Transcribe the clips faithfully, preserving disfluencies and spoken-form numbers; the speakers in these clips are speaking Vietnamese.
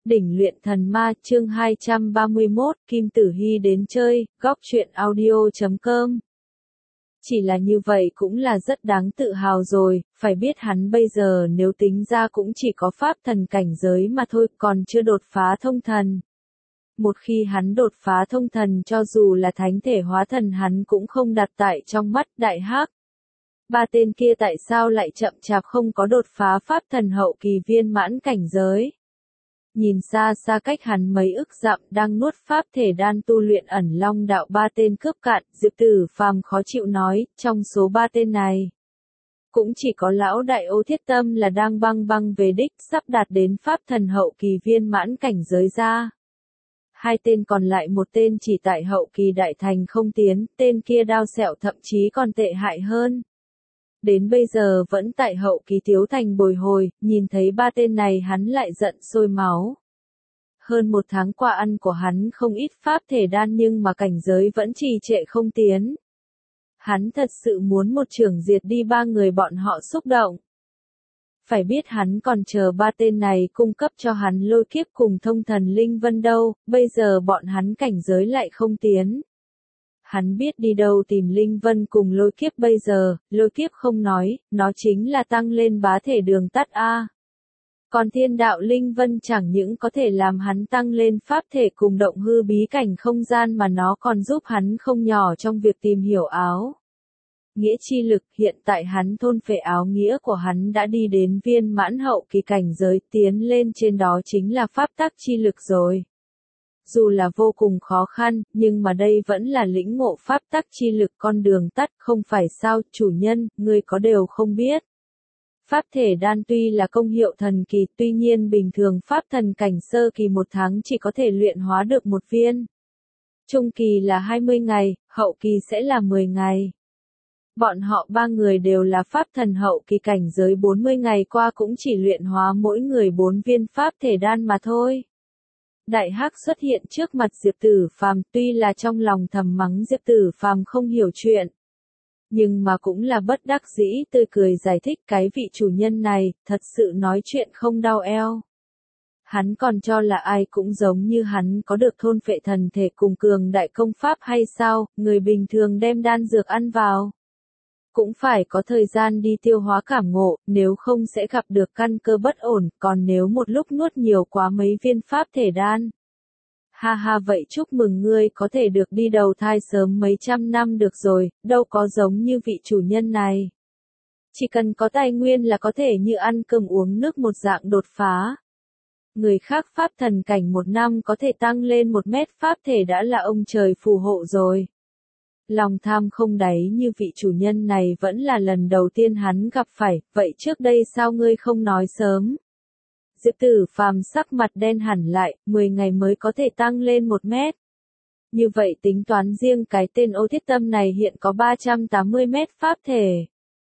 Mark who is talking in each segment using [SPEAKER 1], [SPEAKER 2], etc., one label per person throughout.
[SPEAKER 1] Đỉnh luyện thần ma chương hai trăm ba mươi mốt, Kim Tử Hy đến chơi, góc truyện audio chấm com. Chỉ là như vậy cũng là rất đáng tự hào rồi, phải biết hắn bây giờ nếu tính ra cũng chỉ có pháp thần cảnh giới mà thôi, còn chưa đột phá thông thần. Một khi hắn đột phá thông thần cho dù là thánh thể hóa thần hắn cũng không đặt tại trong mắt đại hắc. Ba tên kia tại sao lại chậm chạp không có đột phá pháp thần hậu kỳ viên mãn cảnh giới? Nhìn xa xa cách hắn mấy ức dặm đang nuốt pháp thể đan tu luyện ẩn long đạo ba tên cướp cạn, Diệp Tử Phàm khó chịu nói, trong số ba tên này. Cũng chỉ có lão đại Ô Thiết Tâm là đang băng băng về đích sắp đạt đến pháp thần hậu kỳ viên mãn cảnh giới ra. Hai tên còn lại một tên chỉ tại hậu kỳ đại thành không tiến, tên kia đao sẹo thậm chí còn tệ hại hơn. Đến bây giờ vẫn tại hậu kỳ thiếu thành bồi hồi, nhìn thấy ba tên này hắn lại giận sôi máu. Hơn một tháng qua ăn của hắn không ít pháp thể đan nhưng mà cảnh giới vẫn trì trệ không tiến. Hắn thật sự muốn một chưởng diệt đi ba người bọn họ xúc động. Phải biết hắn còn chờ ba tên này cung cấp cho hắn lôi kiếp cùng thông thần linh vân đâu, bây giờ bọn hắn cảnh giới lại không tiến. Hắn biết đi đâu tìm linh vân cùng lôi kiếp bây giờ, lôi kiếp không nói, nó chính là tăng lên bá thể đường tắt A. Còn thiên đạo linh vân chẳng những có thể làm hắn tăng lên pháp thể cùng động hư bí cảnh không gian mà nó còn giúp hắn không nhỏ trong việc tìm hiểu áo. Nghĩa chi lực hiện tại hắn thôn phệ áo nghĩa của hắn đã đi đến viên mãn hậu kỳ cảnh giới tiến lên trên đó chính là pháp tắc chi lực rồi. Dù là vô cùng khó khăn, nhưng mà đây vẫn là lĩnh ngộ pháp tắc chi lực con đường tắt, không phải sao, chủ nhân, ngươi có đều không biết. Pháp thể đan tuy là công hiệu thần kỳ, tuy nhiên bình thường pháp thần cảnh sơ kỳ một tháng chỉ có thể luyện hóa được một viên. Trung kỳ là hai mươi ngày, hậu kỳ sẽ là mười ngày. Bọn họ ba người đều là pháp thần hậu kỳ cảnh giới bốn mươi ngày qua cũng chỉ luyện hóa mỗi người bốn viên pháp thể đan mà thôi. Đại hắc xuất hiện trước mặt Diệp Tử Phàm, tuy là trong lòng thầm mắng Diệp Tử Phàm không hiểu chuyện, nhưng mà cũng là bất đắc dĩ tươi cười giải thích cái vị chủ nhân này, thật sự nói chuyện không đau eo. Hắn còn cho là ai cũng giống như hắn có được thôn phệ thần thể cùng cường đại công pháp hay sao, người bình thường đem đan dược ăn vào. Cũng phải có thời gian đi tiêu hóa cảm ngộ, nếu không sẽ gặp được căn cơ bất ổn, còn nếu một lúc nuốt nhiều quá mấy viên pháp thể đan. Ha ha vậy chúc mừng ngươi có thể được đi đầu thai sớm mấy trăm năm được rồi, đâu có giống như vị chủ nhân này. Chỉ cần có tài nguyên là có thể như ăn cơm uống nước một dạng đột phá. Người khác pháp thần cảnh một năm có thể tăng lên một mét pháp thể đã là ông trời phù hộ rồi. Lòng tham không đáy như vị chủ nhân này vẫn là lần đầu tiên hắn gặp phải, vậy trước đây sao ngươi không nói sớm? Diệp Tử Phàm sắc mặt đen hẳn lại, mười ngày mới có thể tăng lên một mét. Như vậy tính toán riêng cái tên Ô Thiết Tâm này hiện có ba trăm tám mươi mét pháp thể.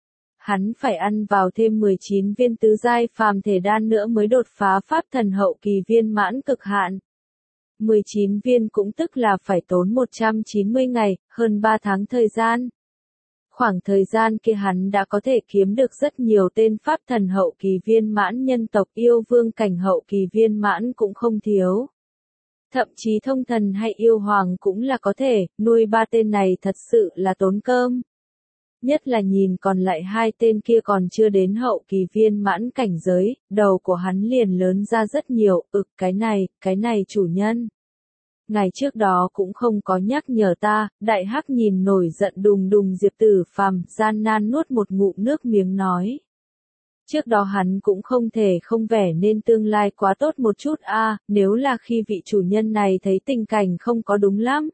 [SPEAKER 1] Hắn phải ăn vào thêm mười chín viên tứ giai phàm thể đan nữa mới đột phá pháp thần hậu kỳ viên mãn cực hạn. mười chín viên cũng tức là phải tốn một trăm chín mươi ngày, hơn ba tháng thời gian. Khoảng thời gian kia hắn đã có thể kiếm được rất nhiều tên pháp thần hậu kỳ viên mãn nhân tộc yêu vương cảnh hậu kỳ viên mãn cũng không thiếu. Thậm chí thông thần hay yêu hoàng cũng là có thể, nuôi ba tên này thật sự là tốn cơm. Nhất là nhìn còn lại hai tên kia còn chưa đến hậu kỳ viên mãn cảnh giới, đầu của hắn liền lớn ra rất nhiều, ực cái này, cái này chủ nhân. Ngày trước đó cũng không có nhắc nhở ta, đại hắc nhìn nổi giận đùng đùng Diệp Tử Phàm, gian nan nuốt một ngụm nước miếng nói. Trước đó hắn cũng không thể không vẻ nên tương lai quá tốt một chút a, à, nếu là khi vị chủ nhân này thấy tình cảnh không có đúng lắm.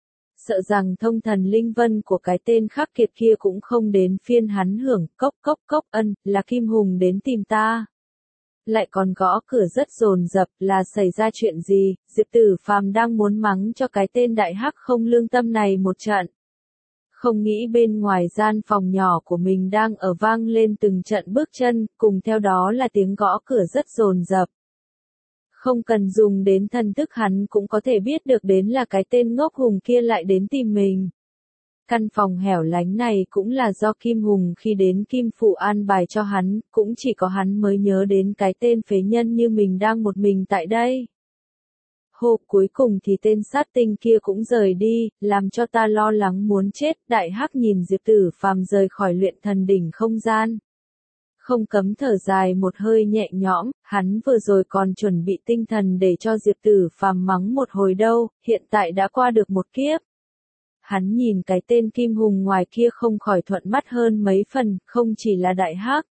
[SPEAKER 1] Sợ rằng thông thần linh vân của cái tên khắc kiệt kia cũng không đến phiên hắn hưởng, cốc cốc cốc ân, là Kim Hùng đến tìm ta. Lại còn gõ cửa rất dồn dập, là xảy ra chuyện gì? Diệp Tử Phàm đang muốn mắng cho cái tên đại hắc không lương tâm này một trận. Không nghĩ bên ngoài gian phòng nhỏ của mình đang ở vang lên từng trận bước chân, cùng theo đó là tiếng gõ cửa rất dồn dập. Không cần dùng đến thần thức hắn cũng có thể biết được đến là cái tên ngốc hùng kia lại đến tìm mình. Căn phòng hẻo lánh này cũng là do Kim Hùng khi đến Kim Phụ an bài cho hắn, cũng chỉ có hắn mới nhớ đến cái tên phế nhân như mình đang một mình tại đây. khô, cuối cùng thì tên sát tinh kia cũng rời đi, làm cho ta lo lắng muốn chết. Đại Hắc nhìn Diệp Tử Phàm rời khỏi luyện thần đỉnh không gian. Không cấm thở dài một hơi nhẹ nhõm, hắn vừa rồi còn chuẩn bị tinh thần để cho Diệp Tử Phàm mắng một hồi đâu, hiện tại đã qua được một kiếp. Hắn nhìn cái tên Kim Hùng ngoài kia không khỏi thuận mắt hơn mấy phần, không chỉ là Đại Hắc.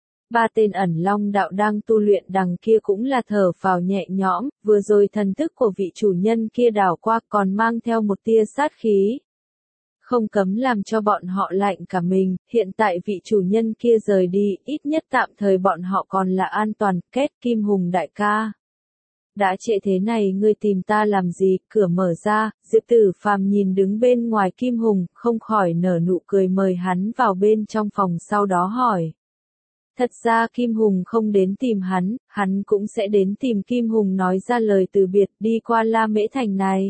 [SPEAKER 1] Ba tên ẩn long đạo đang tu luyện đằng kia cũng là thở phào nhẹ nhõm, vừa rồi thần thức của vị chủ nhân kia đảo qua còn mang theo một tia sát khí. Không cấm làm cho bọn họ lạnh cả mình, hiện tại vị chủ nhân kia rời đi, ít nhất tạm thời bọn họ còn là an toàn. Kết Kim Hùng đại ca. Đã trễ thế này ngươi tìm ta làm gì? Cửa mở ra, Diệp Tử Phàm nhìn đứng bên ngoài Kim Hùng, không khỏi nở nụ cười mời hắn vào bên trong phòng, sau đó hỏi. Thật ra Kim Hùng không đến tìm hắn, hắn cũng sẽ đến tìm Kim Hùng nói ra lời từ biệt đi qua La Mễ Thành này.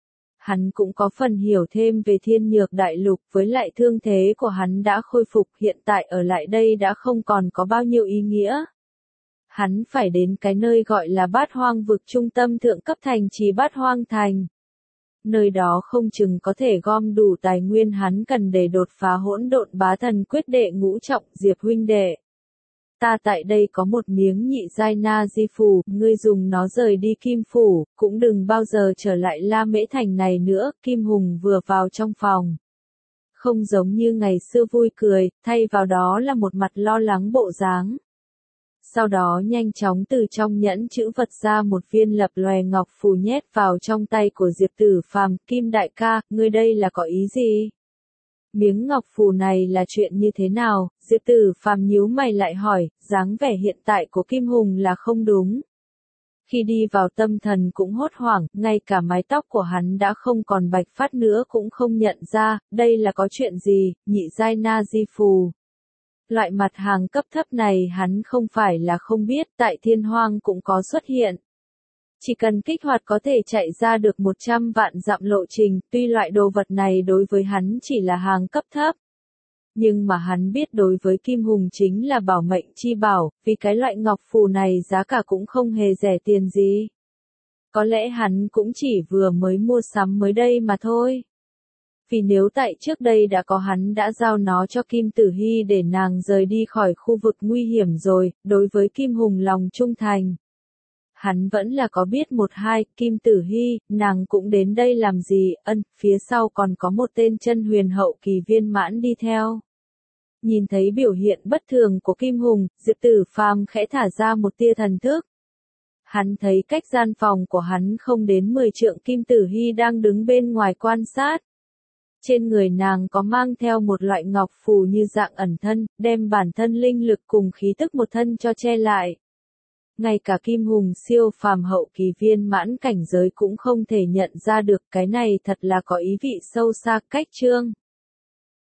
[SPEAKER 1] Hắn cũng có phần hiểu thêm về Thiên Nhược Đại Lục, với lại thương thế của hắn đã khôi phục, hiện tại ở lại đây đã không còn có bao nhiêu ý nghĩa. Hắn phải đến cái nơi gọi là Bát Hoang vực, trung tâm thượng cấp thành trì Bát Hoang Thành. Nơi đó không chừng có thể gom đủ tài nguyên hắn cần để đột phá hỗn độn bá thần quyết đệ ngũ trọng. Diệp huynh đệ, ta tại đây có một miếng nhị giai na di phù, ngươi dùng nó rời đi Kim Phủ, cũng đừng bao giờ trở lại La Mễ Thành này nữa. Kim Hùng vừa vào trong phòng, không giống như ngày xưa vui cười, thay vào đó là một mặt lo lắng bộ dáng. Sau đó nhanh chóng từ trong nhẫn chữ vật ra một viên lập lòe ngọc phù nhét vào trong tay của Diệp Tử Phàm. Kim đại ca, ngươi đây là có ý gì? Miếng ngọc phù này là chuyện như thế nào? Diệp Tử Phàm nhíu mày lại hỏi, dáng vẻ hiện tại của Kim Hùng là không đúng. Khi đi vào tâm thần cũng hốt hoảng, ngay cả mái tóc của hắn đã không còn bạch phát nữa cũng không nhận ra, đây là có chuyện gì? Nhị giai na di phù. Loại mặt hàng cấp thấp này hắn không phải là không biết, tại Thiên Hoang cũng có xuất hiện. Chỉ cần kích hoạt có thể chạy ra được một trăm vạn dặm lộ trình, tuy loại đồ vật này đối với hắn chỉ là hàng cấp thấp. Nhưng mà hắn biết đối với Kim Hùng chính là bảo mệnh chi bảo, vì cái loại ngọc phù này giá cả cũng không hề rẻ tiền gì. Có lẽ hắn cũng chỉ vừa mới mua sắm mới đây mà thôi. Vì nếu tại trước đây đã có hắn đã giao nó cho Kim Tử Hy để nàng rời đi khỏi khu vực nguy hiểm rồi, đối với Kim Hùng lòng trung thành. Hắn vẫn là có biết một hai. Kim Tử Hy, nàng cũng đến đây làm gì? Ân, phía sau còn có một tên chân huyền hậu kỳ viên mãn đi theo. Nhìn thấy biểu hiện bất thường của Kim Hùng, Diệp Tử Phàm khẽ thả ra một tia thần thức. Hắn thấy cách gian phòng của hắn không đến mười trượng, Kim Tử Hy đang đứng bên ngoài quan sát. Trên người nàng có mang theo một loại ngọc phù như dạng ẩn thân, đem bản thân linh lực cùng khí tức một thân cho che lại. Ngay cả Kim Hùng siêu phàm hậu kỳ viên mãn cảnh giới cũng không thể nhận ra được, cái này thật là có ý vị sâu xa. Cách chương